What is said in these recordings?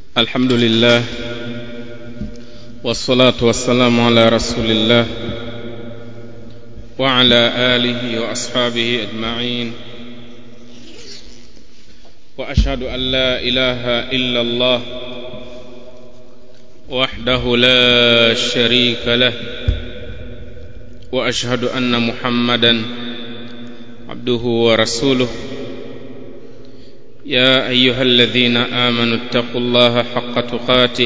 الحمد لله والصلاة والسلام على رسول الله وعلى آله وأصحابه أجمعين وأشهد أن لا إله إلا الله وحده لا شريك له وأشهد أن محمدا عبده ورسوله يا أيها الذين آمنوا اتقوا الله حق تقاته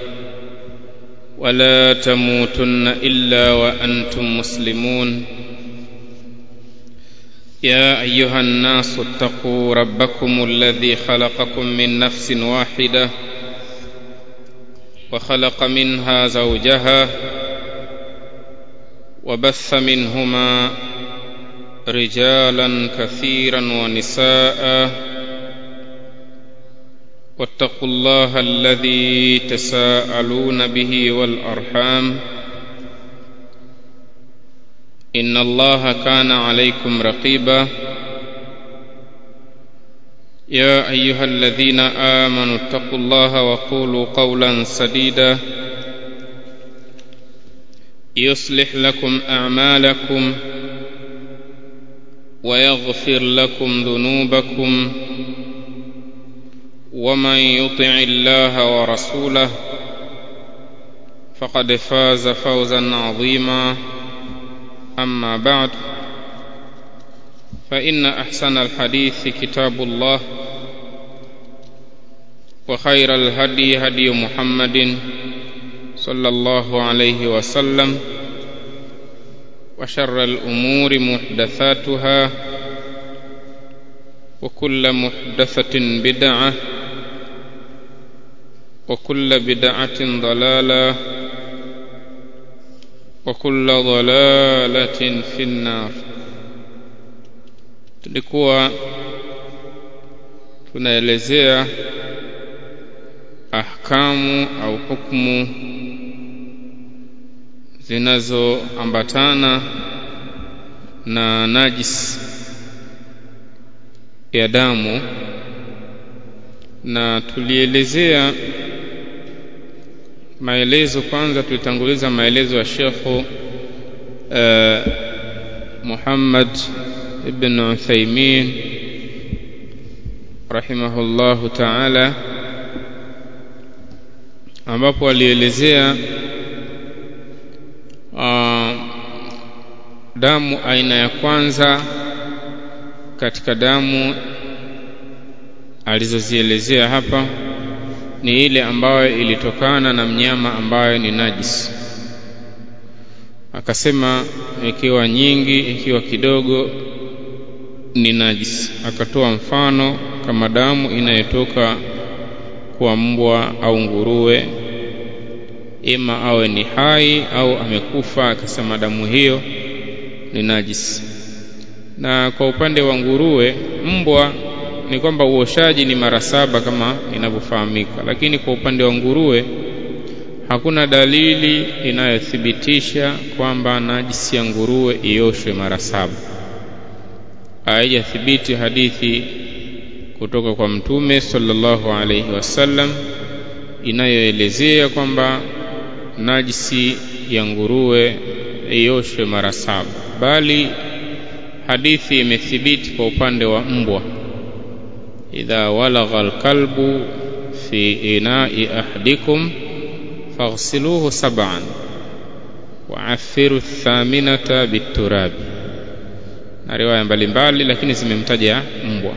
ولا تموتن إلا وأنتم مسلمون يا أيها الناس اتقوا ربكم الذي خلقكم من نفس واحدة وخلق منها زوجها وبث منهما رجالا كثيرا ونساء واتقوا الله الذي تساءلون به والأرحام إن الله كان عليكم رقيبا يا أيها الذين آمنوا اتقوا الله وقولوا قولا سديدا يصلح لكم أعمالكم ويغفر لكم ذنوبكم ومن يطع الله ورسوله فقد فاز فوزا عظيما أما بعد فإن أحسن الحديث كتاب الله وخير الهدي هدي محمد صلى الله عليه وسلم وشر الأمور محدثاتها وكل محدثة بدعة وكل بدعة ضلالة وكل ضلالة في النار. Tulikuwa tunaelezea ahkamu au hukumu zinazoambatana na najis ya damu, na tulielezea maelezo. Kwanza tulitanguliza maelezo ya Sheikh Muhammad ibn Uthaymeen rahimahullahu ta'ala, ambapo alielezea damu aina ya kwanza katika damu alizozielezea hapa ni ile ambayo ilitokana na mnyama ambayo ni najis. Akasema ikiwa nyingi, ikiwa kidogo ni najis. Akatoa mfano kama damu inayotoka kwa mbwa au nguruwe, ima awe ni hai au amekufa, akasema damu hiyo ni najis. Na kwa upande wa nguruwe, mbwa ni kwamba uoshaji ni mara 7 kama inavyofahamika, lakini kwa upande wa nguruwe hakuna dalili inayothibitisha kwamba najisi ya nguruwe ioshwe mara 7. Haijathibiti hadithi kutoka kwa Mtume sallallahu alayhi wasallam inayoelezea kwamba najisi ya nguruwe ioshwe mara 7, bali hadithi imethibiti kwa upande wa mbwa. Idha walagha alkalbu fi ina'i ahadikum faghsiluhu 7 wa'affiru ath-thaminata bit-turab. Na riwaya mbalimbali, lakini zimemtaja mbwa.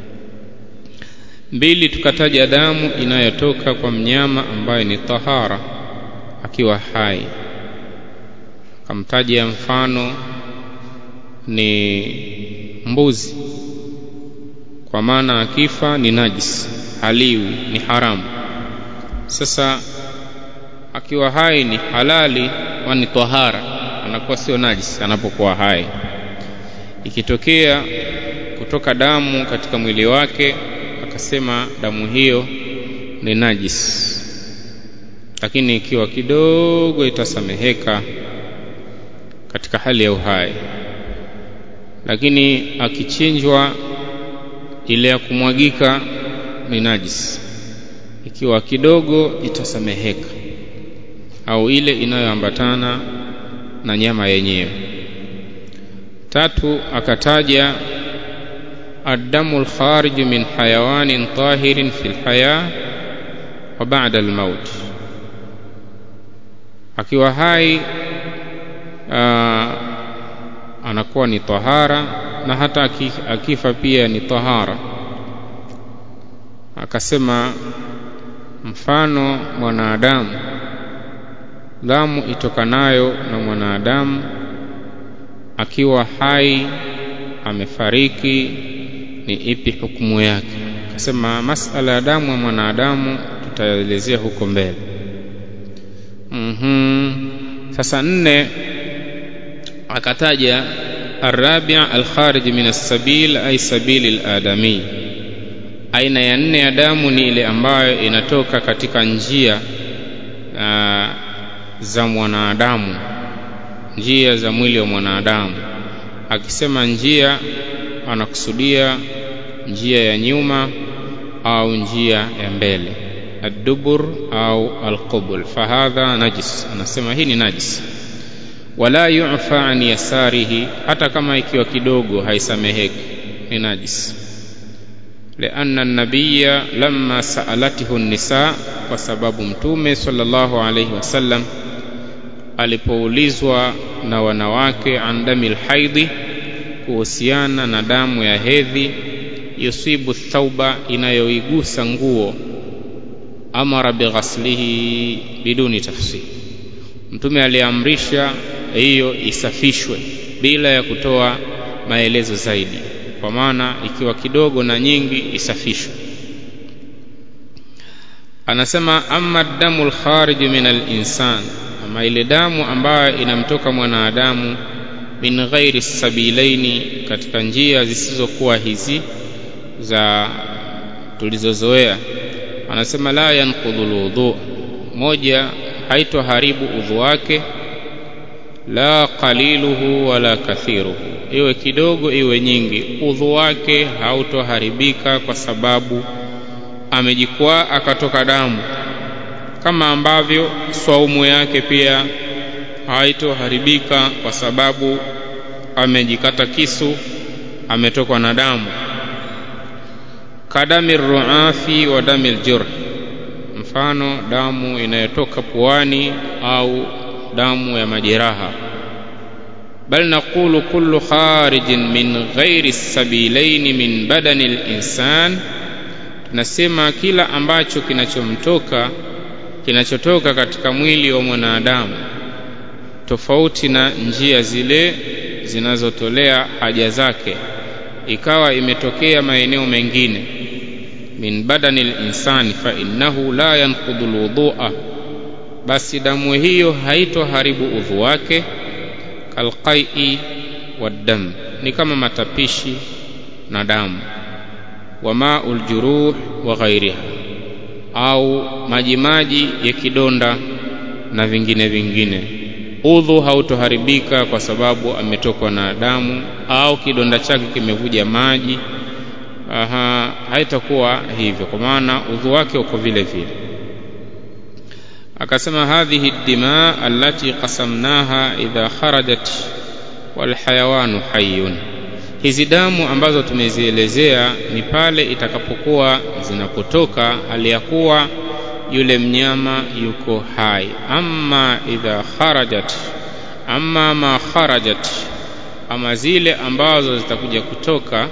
2, tukataja damu inayotoka kwa mnyama ambaye ni tahara akiwa hai. Kamtaja mfano ni mbuzi, kwa maana akifa ni najis, haliwi, ni haramu. Sasa akiwa hai ni halali, kwani tahara, anakuwa sio najis anapokuwa hai. Ikitokea kutoka damu katika mwili wake, akasema damu hiyo ni najis, lakini ikiwa kidogo itasameheka katika hali ya uhai. Lakini akichinjwa ile ya kumwagika ni najis, ikiwa kidogo itasameheka, au ile inayoambatana na nyama yenyewe. Tatu, akataja ad-damul kharij min hayawanin tahirin fil haya wa ba'da al-maut, akiwa hai anakuwa ni tahara, na hata akifa pia ni tahara. Akasema mfano mwanadamu, damu itokanayo na mwanadamu akiwa hai amefariki, ni ipi hukumu yake? Akasema masala ya damu ya mwanadamu tutaelezea huko mbele. Sasa 4, akataja الرابع الخارج من السبيل أي سبيل الآدمي. Aina ya 4 ya damu ni ile ambayo inatoka katika njia za mwanadamu, njia za mwili wa mwanadamu. Akisema njia anakusudia njia ya nyuma au njia ya mbele, ad-dubur au al-qubul, fahadha najis. Anasema hii ni najis. Wala yu'fa an yasarihi, hata kama ikiwa kidogo haisameheki, ni najis. Lianna an-nabiyya lamma sa'alatihu an-nisa, kwa sababu mtume sallallahu alayhi wasallam alipoulizwa na wanawake andamil haidhi, kuhusiana na damu ya hedhi, yusibu thauba, inayoigusa nguo, amara bighaslihi biduni tafsir, mtume aliamrisha hiyo isafishwe bila ya kutoa maelezo zaidi, kwa maana ikiwa kidogo na nyingi isafishwe. Anasema amma damul kharij min al-insan, ama ile damu ambayo inamtoka mwanadamu, min ghairi sabilaini, katika njia zisizokuwa hizi za tulizozoea. Anasema la yanqudhul wudu, moja haitoharibu udhu wake, la qaliluhu wala kathiruhu, iwe kidogo iwe nyingi, udhu wake hautoharibika kwa sababu amejikwaa akatoka damu, kama ambavyo saumu yake pia haitoharibika kwa sababu amejikata kisu ametokwa na damu. Kadamir ru'afi wa damil jurh, mfano damu inayotoka puani au damu ya majeraha. Bal naqulu kullu kharijin min ghairi sabilaini min badani al-insan, tunasema kila ambacho kinachotoka katika mwili wa mwanadamu, tofauti na njia zile zinazotolea haja zake, ikawa imetokea maeneo mengine, min badani al-insani fa innahu la yanqudhu al-wudu'a, basi damu hiyo haitoharibu udhu wake. Kalqai'i wad-dam, ni kama matapishi na damu. Wa ma'ul juruh wa ghairiha, au majimaji ya kidonda na vingine. Udhu hautoharibika kwa sababu ametokwa na damu au kidonda chake kimevuja maji, haitakuwa hivyo, kwa maana udhu wake uko vile vile. Akasema hadhihi ad-dima allati qasamnaha idha kharajat wal hayawanu hayyun, hizi damu ambazo tumezielezea ni pale itakapokuwa zinapotoka hali ya kuwa yule mnyama yuko hai. Amma idha kharajat, amma ma kharajat, ama zile ambazo zitakuja kutoka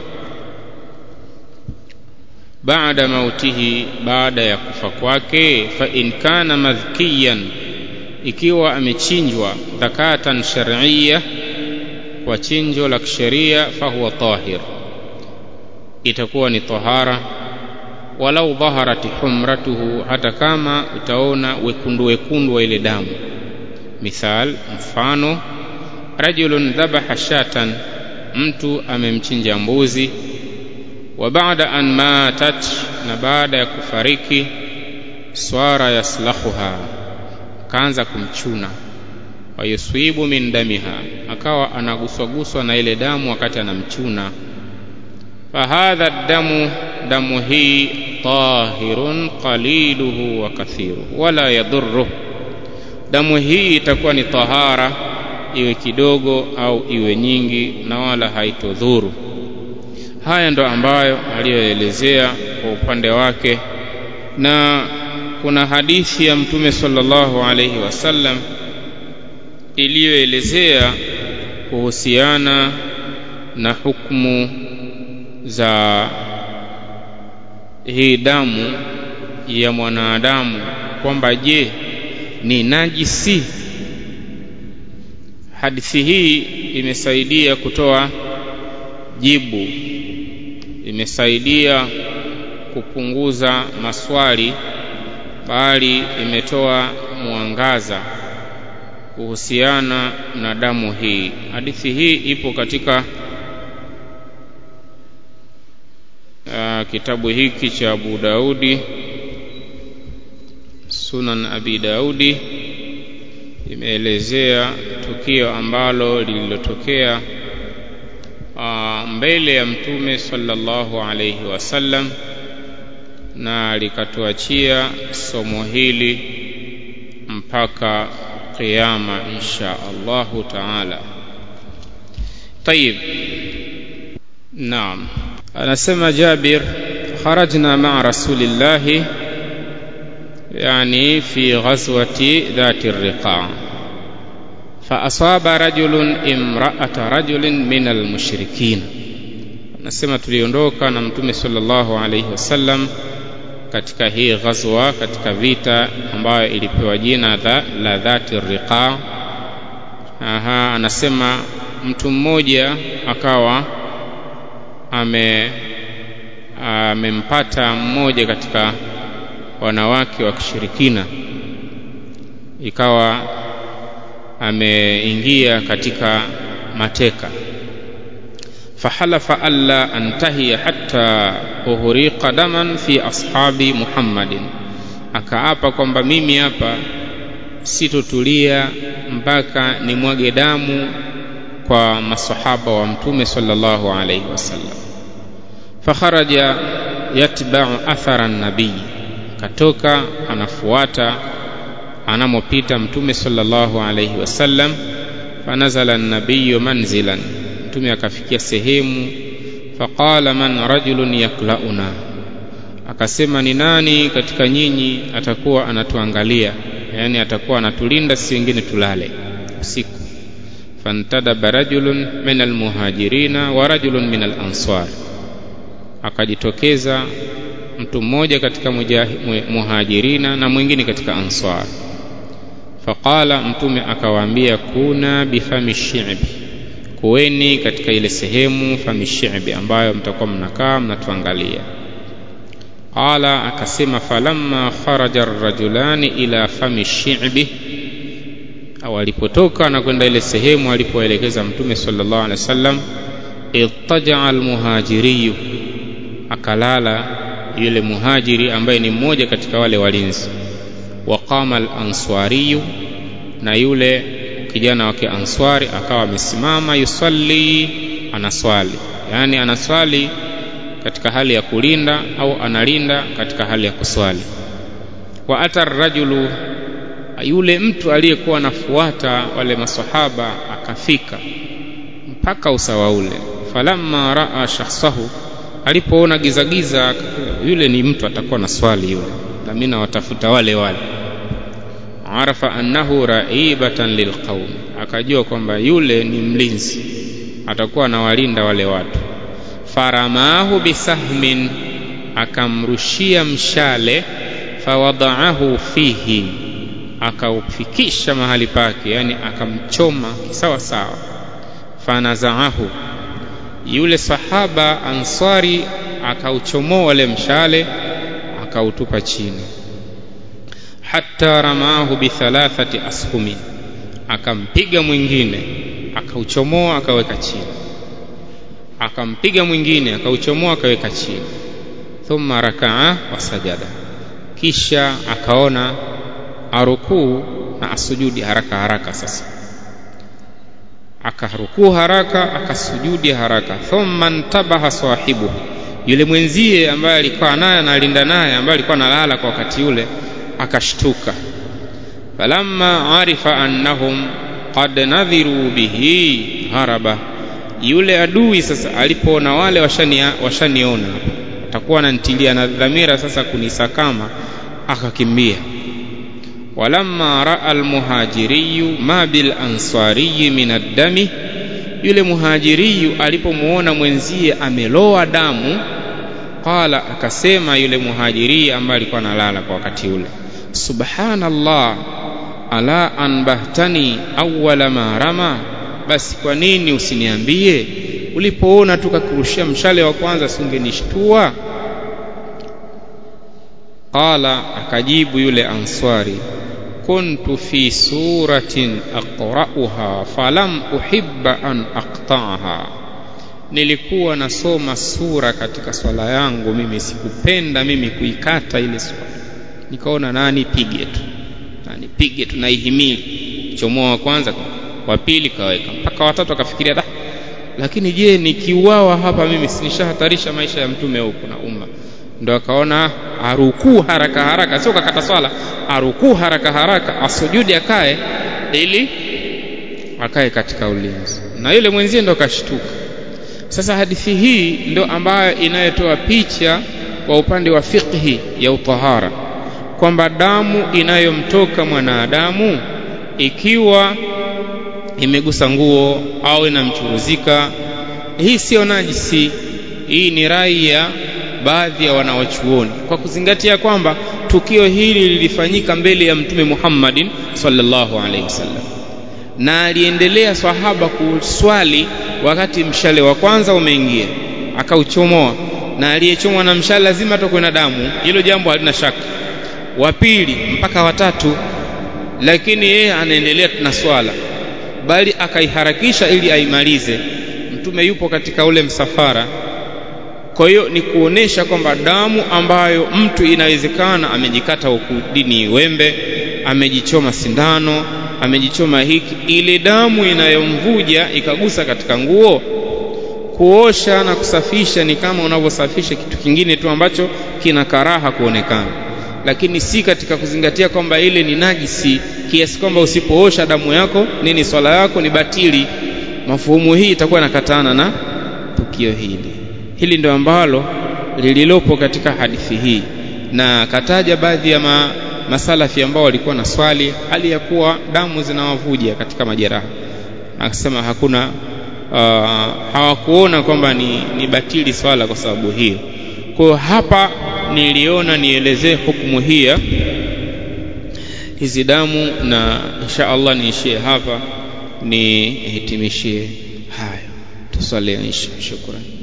baada mautihi, baada ya kufa kwake. Fa in kana madhkiyan, ikiwa amechinjwa zakatan shar'iyya, kwa chinjo la kisheria, fa huwa tahir, itakuwa ni tahara. Walau dhaharat humratuhu, hata kama utaona wekundu wa ile damu. Mithal, mfano, rajulun dhabaha shatan, mtu amemchinja mbuzi, wa baada an matat, na baada ya kufariki, swara yaslahuha, kaanza kumchuna, wa yuswibu min damiha, akawa anaguswa na ile damu wakati anamchuna. Fa hadha damu damu hii tahirun qaliluhu wa kathiruhu wala yadhurru, damu hii itakuwa ni tahara, iwe kidogo au iwe nyingi, na wala haitodhuru. Haya ndo ambayo aliyoelezea kwa upande wake. Na kuna hadithi ya Mtume sallallahu alayhi wasallam iliyoelezea kuhusiana na hukumu za hii damu ya mwanadamu, kwamba je, ni najisi? Hadithi hii imesaidia kutoa jibu, imesaidia kupunguza maswali, bali imetoa mwangaza kuhusiana na damu hii. Hadithi hii ipo katika kitabu hiki cha Abu Daudi, Sunan Abi Daudi. Imeelezea tukio ambalo lililotokea mbele ya Mtume sallallahu alayhi wasallam, na likatuachia somo hili mpaka qiyama insha Allahu taala. Tayib, naam. Anasema Jabir, kharajna ma'a rasulillahi, yani fi ghazwati dhati ar-riqa', fa asaba rajulun imra'ata rajulin min al-mushrikin. Anasema tuliondoka na Mtume sallallahu alayhi wasallam katika hii ghazwa, katika vita ambayo ilipewa jina la dhati ar-riqa'. Anasema mtu mmoja akawa amempata mmoja katika wanawake wa kishirikina, ikawa ameingia katika mateka. Fahalafa alla antahi hatta uhriqa daman fi ashabi Muhammadin, akaapa kwamba mimi hapa sitotulia mpaka nimwage damu kwa masahaba wa Mtume sallallahu alayhi wasallam. Fakharaja yatba'u athara an-nabii, katoka anafuata anamopita Mtume sallallahu alayhi wasallam. Fanazala an-nabiyyu manzilan, Mtume akafikia sehemu. Faqala man rajulun yaklauna, akasema ni nani katika nyinyi atakuwa anatuangalia, yani atakuwa anatulinda sisi wengine tulale usiku. Fantadaba rajulun min al-muhajirina wa rajulun min al-ansar, akajitokeza mtu mmoja katika muhajirina na mwingine katika ansar. Faqala, Mtume akawaambia, kuna bifami shi'bi, kuweni katika ile sehemu fami shi'bi ambayo mtakuwa mnakaa mnatuangalia. Qala, akasema falamma kharaja ar-rajulani ila fami shi'bi, walipotoka na kwenda ile sehemu alipoelekeza Mtume sallallahu alaihi wasallam, ittaja'a al-muhajiri, akalala yule muhajiri ambaye ni mmoja katika wale walinzi. Waqama al-answari, na yule kijana wa Kianswari akawa amesimama, yusalli, anaswali, yani anaswali katika hali ya kulinda au analinda katika hali ya kuswali. Wa atar rajulu, yule mtu aliyekuwa anafuata wale maswahaba akafika mpaka usawa ule. Falamma raa shakhsahu, alipoona gizagiza, yule ni mtu atakuwa na swali yule, na mimi nawatafuta wale. Arafa annahu raibatan lilqaum, akajua kwamba yule ni mlinzi, atakuwa anawalinda wale watu. Faramahu bisahmin, akamrushia mshale. Fawadaahu fihi, akaufikisha mahali pake, yani akamchoma sawa sawa. Fanazaahu, yule sahaba ansari akauchomoa wale mshale akautupa chini. Hatta ramahu bi thalathati ashumi, akampiga mwingine akauchomoa akaweka chini, akampiga mwingine akauchomoa akaweka chini. Thumma rakaa wa sajada, kisha akaona arukuu na asujudi haraka haraka. Sasa akarukuu haraka akasujudi haraka. Thumma ntabaha sahibu, Yule mwenzie ambaye alikuwa naye analinda naye, ambaye alikuwa analala kwa wakati ule, akashtuka. Falamma arifa annahum qad nadhiru bihi haraba. Yule adui sasa alipoona wale washaniona atakuwa anantilia na dhamira sasa kunisakama, akakimbia. Walamma raa almuhajiriyu ma bil ansari min ad-dami. Yule muhajiriyu alipomuona mwenzie ameloa damu, qala, akasema yule muhajiri ambaye alikuwa analala kwa wakati ule, subhanallah, ala anbahtani awwala ma rama. Basi kwa nini usiniambie ulipoona tukakurushia mshale wa kwanza, singenishtua? Qala, akajibu yule answari, kuntu fi suratin aqra'uha falam uhibba an aqta'aha. Nilikuwa nasoma sura katika swala yangu, mimi sikupenda mimi kuikata ile sura. Nikaona nani pige tu naihimili. Chomoa wa kwanza, wa pili kaweka, mpaka watatu akafikiria, lakini je, nikiuawa hapa mimi sinishahatarisha maisha ya mtume huko na umma? Ndio akaona arukuu haraka haraka, sio kakata swala, arukuu haraka haraka, asujudi akae, ili akae katika ulinzi. Na yule mwenzie ndo kashtuka. Sasa hadithi hii ndo ambayo inayotoa picha kwa upande wa fiqhi ya utahara, kwamba damu inayomtoka mwanadamu ikiwa imegusa nguo au inamchuruzika, hii sio najisi. Hii ni rai ya baadhi ya wanawachuoni, kwa kuzingatia kwamba tukio hili lilifanyika mbele ya Mtume Muhammadin sallallahu alaihi wasallam, na aliendelea sahaba kuswali wakati mshale wa kwanza umeingia, akauchomoa, na aliyechomwa na mshale lazima atokwe na damu, hilo jambo halina shaka. Wa pili mpaka watatu, lakini yeye anaendelea na swala, bali akaiharakisha ili aimalize. Mtume yupo katika ule msafara. Kwa hiyo ni kuonesha kwamba damu ambayo mtu inawezekana amejikata ukudini wembe, amejichoma sindano, amejichoma hiki, ile damu inayomvuja ikagusa katika nguo, kuosha na kusafisha ni kama unavyosafisha kitu kingine tu ambacho kina karaha kuonekana, lakini si katika kuzingatia kwamba ile ni najisi kiasi kwamba usipoosha damu yako nini swala yako ni batili. Mafuhumu hii itakuwa inakatana na tukio hili. Hili ndio ambalo lililopo katika hadithi hii, na kataja baadhi ya masalafi ambao walikuwa na swali hali ya kuwa damu zinawavuja katika majeraha, akasema hakuna hawakuona kwamba ni batili swala kwa sababu hiyo. Kwa hapa niliona nielezee hukumu hii hizi damu, na insha Allah niishie hapa, nihitimishie hayo. Tusali insha. Shukrani.